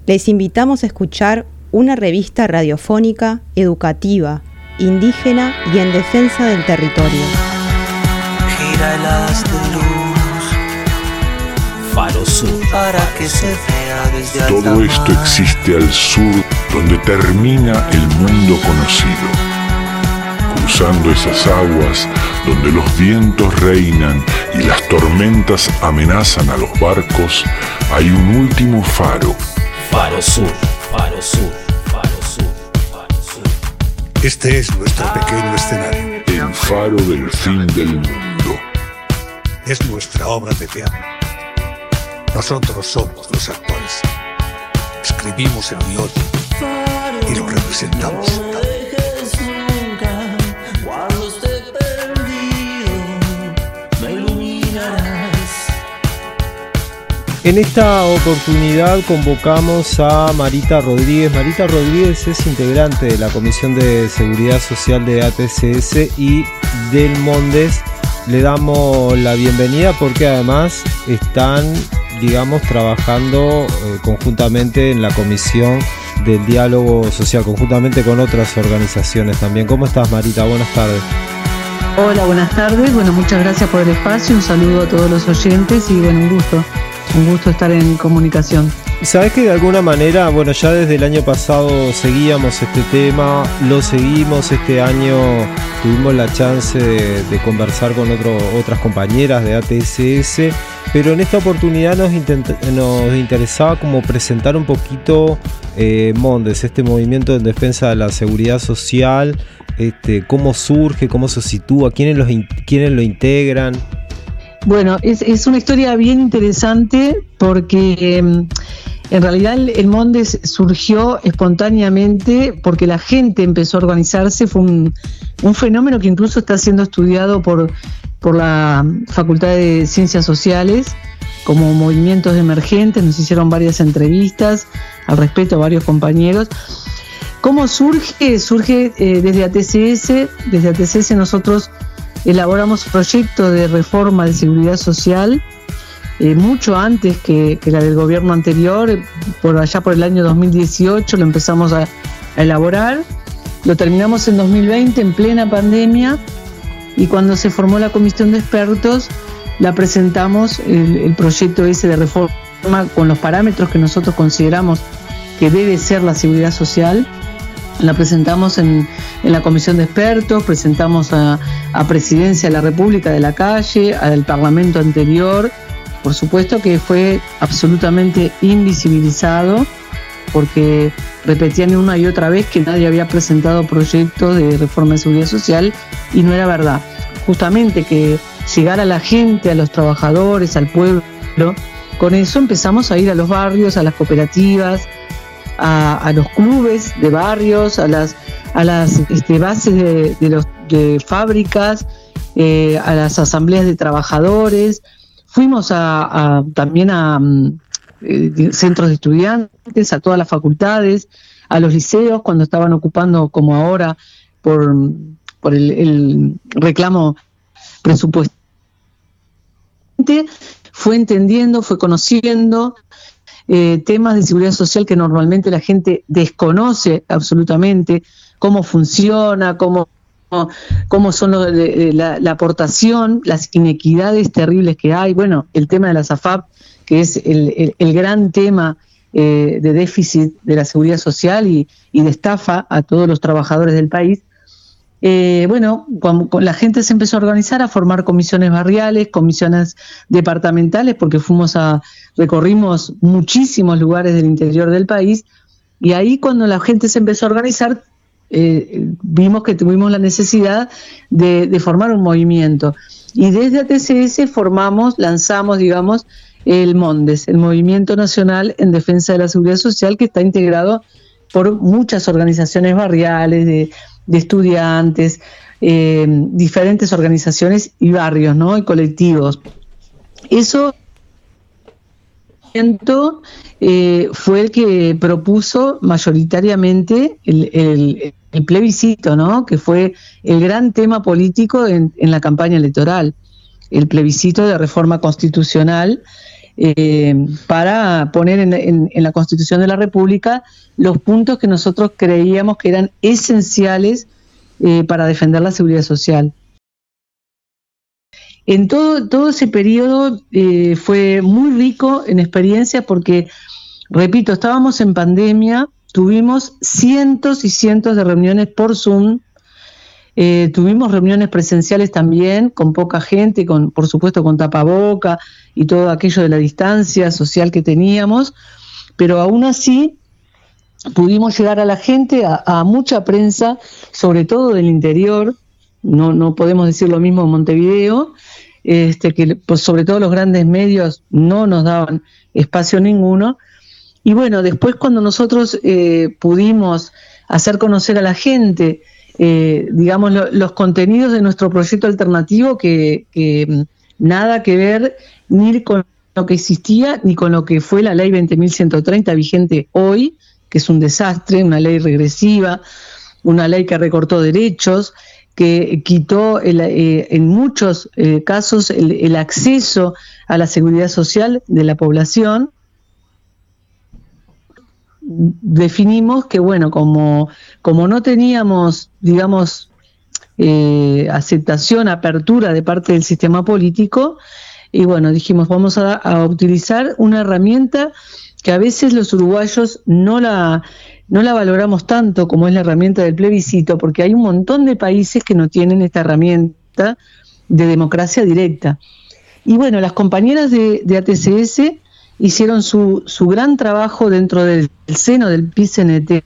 Les invitamos a escuchar una revista radiofónica, educativa, indígena y en defensa del territorio. Gira el haz de luz, Faro Sur, para que se vea desde alta Todo esto mar. existe al sur, donde termina el mundo conocido. Cruzando esas aguas, donde los vientos reinan y las tormentas amenazan a los barcos, hay un último faro. Faro Sur, Faro Sur, Faro Sur, Faro Sur. Este es nuestro pequeño escenario. El faro del fin del mundo. Es nuestra obra de teatro. Nosotros somos los actores. Escribimos el guión y lo representamos. En esta oportunidad convocamos a Marita Rodríguez. Marita Rodríguez es integrante de la Comisión de Seguridad Social de ATCS y del Mondes. Le damos la bienvenida porque además están, trabajando conjuntamente en la Comisión del Diálogo Social, conjuntamente con otras organizaciones también. ¿Cómo estás, Marita? Buenas tardes. Hola, buenas tardes. Muchas gracias por el espacio. Un saludo a todos los oyentes y un gusto estar en comunicación. Sabés que de alguna manera, ya desde el año pasado seguíamos este tema, lo seguimos este año, tuvimos la chance de conversar con otras compañeras de ATCS, pero en esta oportunidad nos interesaba como presentar un poquito Mondes, este movimiento en defensa de la seguridad social, cómo surge, cómo se sitúa, quiénes lo integran. Bueno, es una historia bien interesante porque en realidad el Mondes surgió espontáneamente porque la gente empezó a organizarse. Fue un fenómeno que incluso está siendo estudiado por la Facultad de Ciencias Sociales como movimientos emergentes. Nos hicieron varias entrevistas al respecto a varios compañeros. ¿Cómo surge? Surge desde ATCS. Desde ATCS nosotros elaboramos proyectos de reforma de seguridad social mucho antes que la del gobierno anterior, por allá por el año 2018 lo empezamos a elaborar, lo terminamos en 2020 en plena pandemia y cuando se formó la comisión de expertos la presentamos el proyecto ese de reforma con los parámetros que nosotros consideramos que debe ser la seguridad social. La presentamos en la comisión de expertos, presentamos a Presidencia de la República de la Calle, al Parlamento anterior. Por supuesto que fue absolutamente invisibilizado porque repetían una y otra vez que nadie había presentado proyectos de reforma de seguridad social y no era verdad. Justamente que llegara a la gente, a los trabajadores, al pueblo, con eso empezamos a ir a los barrios, a las cooperativas, a los clubes de barrios, a las bases de fábricas, a las asambleas de trabajadores. Fuimos también a centros de estudiantes, a todas las facultades, a los liceos cuando estaban ocupando como ahora por el reclamo presupuestario. Fue entendiendo, fue conociendo temas de seguridad social que normalmente la gente desconoce absolutamente, cómo funciona, cómo son la aportación, las inequidades terribles que hay. El tema de las AFAP, que es el gran tema de déficit de la seguridad social y de estafa a todos los trabajadores del país. Cuando la gente se empezó a organizar, a formar comisiones barriales, comisiones departamentales, porque recorrimos muchísimos lugares del interior del país, y ahí cuando la gente se empezó a organizar, vimos que tuvimos la necesidad de formar un movimiento. Y desde ATCS lanzamos, el Mondes, el Movimiento Nacional en Defensa de la Seguridad Social, que está integrado por muchas organizaciones barriales, de estudiantes, diferentes organizaciones y barrios, ¿no? Y colectivos. Eso fue el que propuso mayoritariamente el plebiscito, ¿no? Que fue el gran tema político en la campaña electoral, el plebiscito de reforma constitucional, para poner en la Constitución de la República los puntos que nosotros creíamos que eran esenciales para defender la seguridad social. En todo ese periodo fue muy rico en experiencias porque, repito, estábamos en pandemia, tuvimos cientos y cientos de reuniones por Zoom, tuvimos reuniones presenciales también, con poca gente, por supuesto con tapaboca y todo aquello de la distancia social que teníamos, pero aún así pudimos llegar a la gente, a mucha prensa, sobre todo del interior, no podemos decir lo mismo en Montevideo, que pues, sobre todo los grandes medios no nos daban espacio ninguno. Y bueno, después cuando nosotros pudimos hacer conocer a la gente, digamos, los contenidos de nuestro proyecto alternativo, que nada que ver ni con lo que existía, ni con lo que fue la ley 20.130 vigente hoy, que es un desastre, una ley regresiva, una ley que recortó derechos, que quitó en muchos casos el acceso a la seguridad social de la población. Definimos que, bueno, como no teníamos, digamos, aceptación, apertura de parte del sistema político, y bueno, dijimos, vamos a utilizar una herramienta que a veces los uruguayos no la valoramos tanto, como es la herramienta del plebiscito, porque hay un montón de países que no tienen esta herramienta de democracia directa. Y bueno, las compañeras de ATCS hicieron su gran trabajo dentro del seno del PIT-CNT,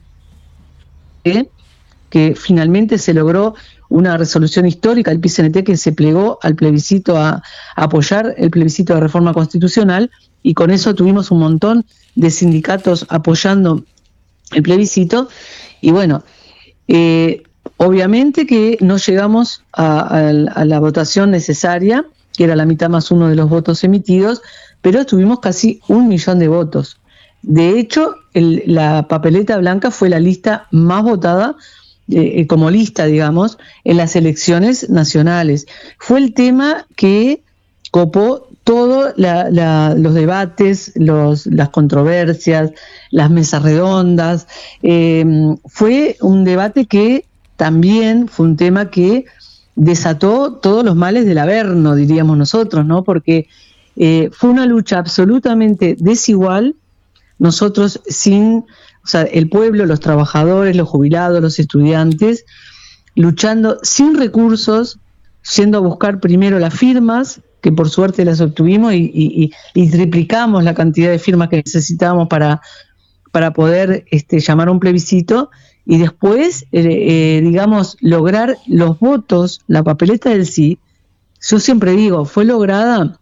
que finalmente se logró una resolución histórica del PIT-CNT que se plegó al plebiscito a apoyar el plebiscito de reforma constitucional, y con eso tuvimos un montón de sindicatos apoyando el plebiscito. Y bueno, obviamente que no llegamos a la votación necesaria, que era la mitad más uno de los votos emitidos, pero tuvimos casi 1 millón de votos. De hecho, la papeleta blanca fue la lista más votada, como lista, digamos, en las elecciones nacionales. Fue el tema que copó todos los debates, las controversias, las mesas redondas. Fue un debate que también fue un tema que desató todos los males del Averno, diríamos nosotros, ¿no? Porque fue una lucha absolutamente desigual. Nosotros el pueblo, los trabajadores, los jubilados, los estudiantes, luchando sin recursos, yendo a buscar primero las firmas, que por suerte las obtuvimos y triplicamos la cantidad de firmas que necesitábamos para poder llamar a un plebiscito, y después, digamos, lograr los votos, la papeleta del sí. Yo siempre digo, fue lograda.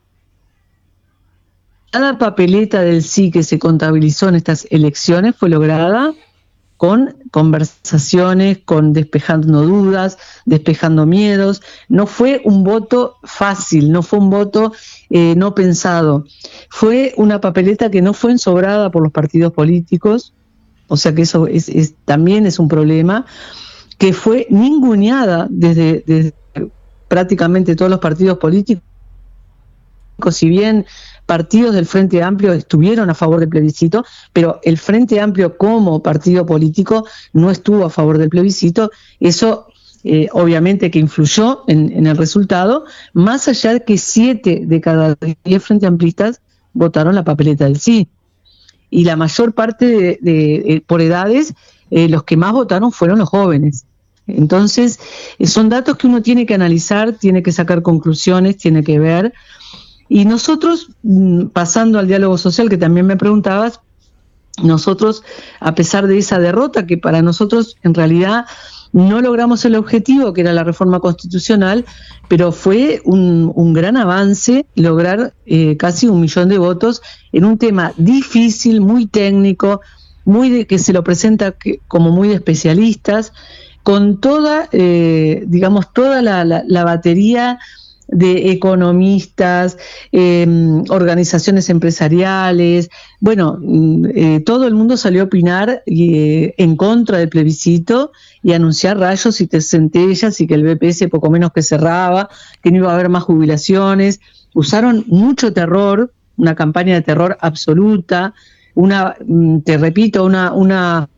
Cada papeleta del sí que se contabilizó en estas elecciones fue lograda con conversaciones, con despejando dudas, despejando miedos. No fue un voto fácil, no fue un voto no pensado. Fue una papeleta que no fue ensobrada por los partidos políticos, o sea que eso también es un problema, que fue ninguneada desde prácticamente todos los partidos políticos. Si bien partidos del Frente Amplio estuvieron a favor del plebiscito, pero el Frente Amplio como partido político no estuvo a favor del plebiscito. Eso obviamente que influyó en el resultado, más allá de que 7 de cada 10 Frente Amplistas votaron la papeleta del sí. Y la mayor parte por edades, los que más votaron fueron los jóvenes. Entonces, son datos que uno tiene que analizar, tiene que sacar conclusiones, tiene que ver. Y nosotros, pasando al diálogo social, que también me preguntabas, nosotros, a pesar de esa derrota, que para nosotros en realidad no logramos el objetivo, que era la reforma constitucional, pero fue un gran avance lograr casi 1 millón de votos en un tema difícil, muy técnico, que se lo presenta como muy de especialistas, con toda, toda la batería de economistas, organizaciones empresariales. Bueno, todo el mundo salió a opinar en contra del plebiscito y anunciar rayos y centellas, y que el BPS poco menos que cerraba, que no iba a haber más jubilaciones. Usaron mucho terror, una campaña de terror absoluta, te repito, una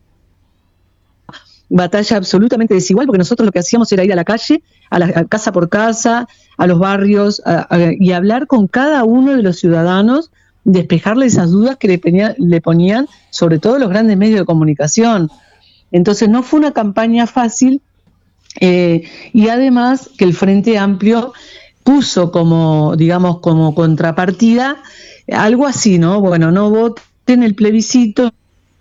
batalla absolutamente desigual, porque nosotros lo que hacíamos era ir a la calle, a casa por casa, a los barrios, y hablar con cada uno de los ciudadanos, despejarle esas dudas que le ponían sobre todo los grandes medios de comunicación. Entonces no fue una campaña fácil, y además que el Frente Amplio puso como contrapartida algo así, ¿no? Bueno, no voten el plebiscito,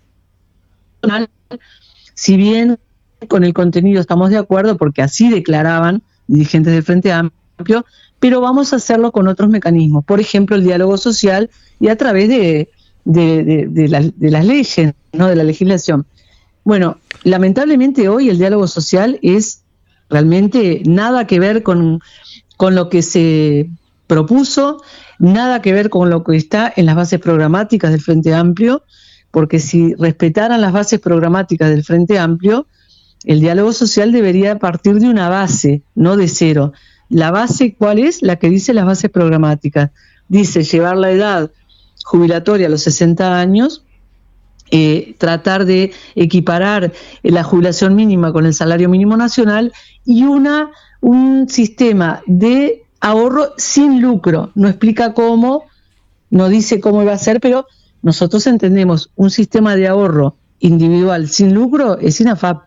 si bien con el contenido estamos de acuerdo, porque así declaraban dirigentes del Frente Amplio, pero vamos a hacerlo con otros mecanismos, por ejemplo el diálogo social y a través de las leyes, ¿no? De la legislación. Bueno, lamentablemente hoy el diálogo social es realmente nada que ver con lo que se propuso, nada que ver con lo que está en las bases programáticas del Frente Amplio, porque si respetaran las bases programáticas del Frente Amplio, el diálogo social debería partir de una base, no de cero. La base, ¿cuál es? La que dice las bases programáticas. Dice llevar la edad jubilatoria a los 60 años, tratar de equiparar la jubilación mínima con el salario mínimo nacional y un sistema de ahorro sin lucro. No explica cómo, no dice cómo va a ser, pero nosotros entendemos un sistema de ahorro individual sin lucro es INAFAP.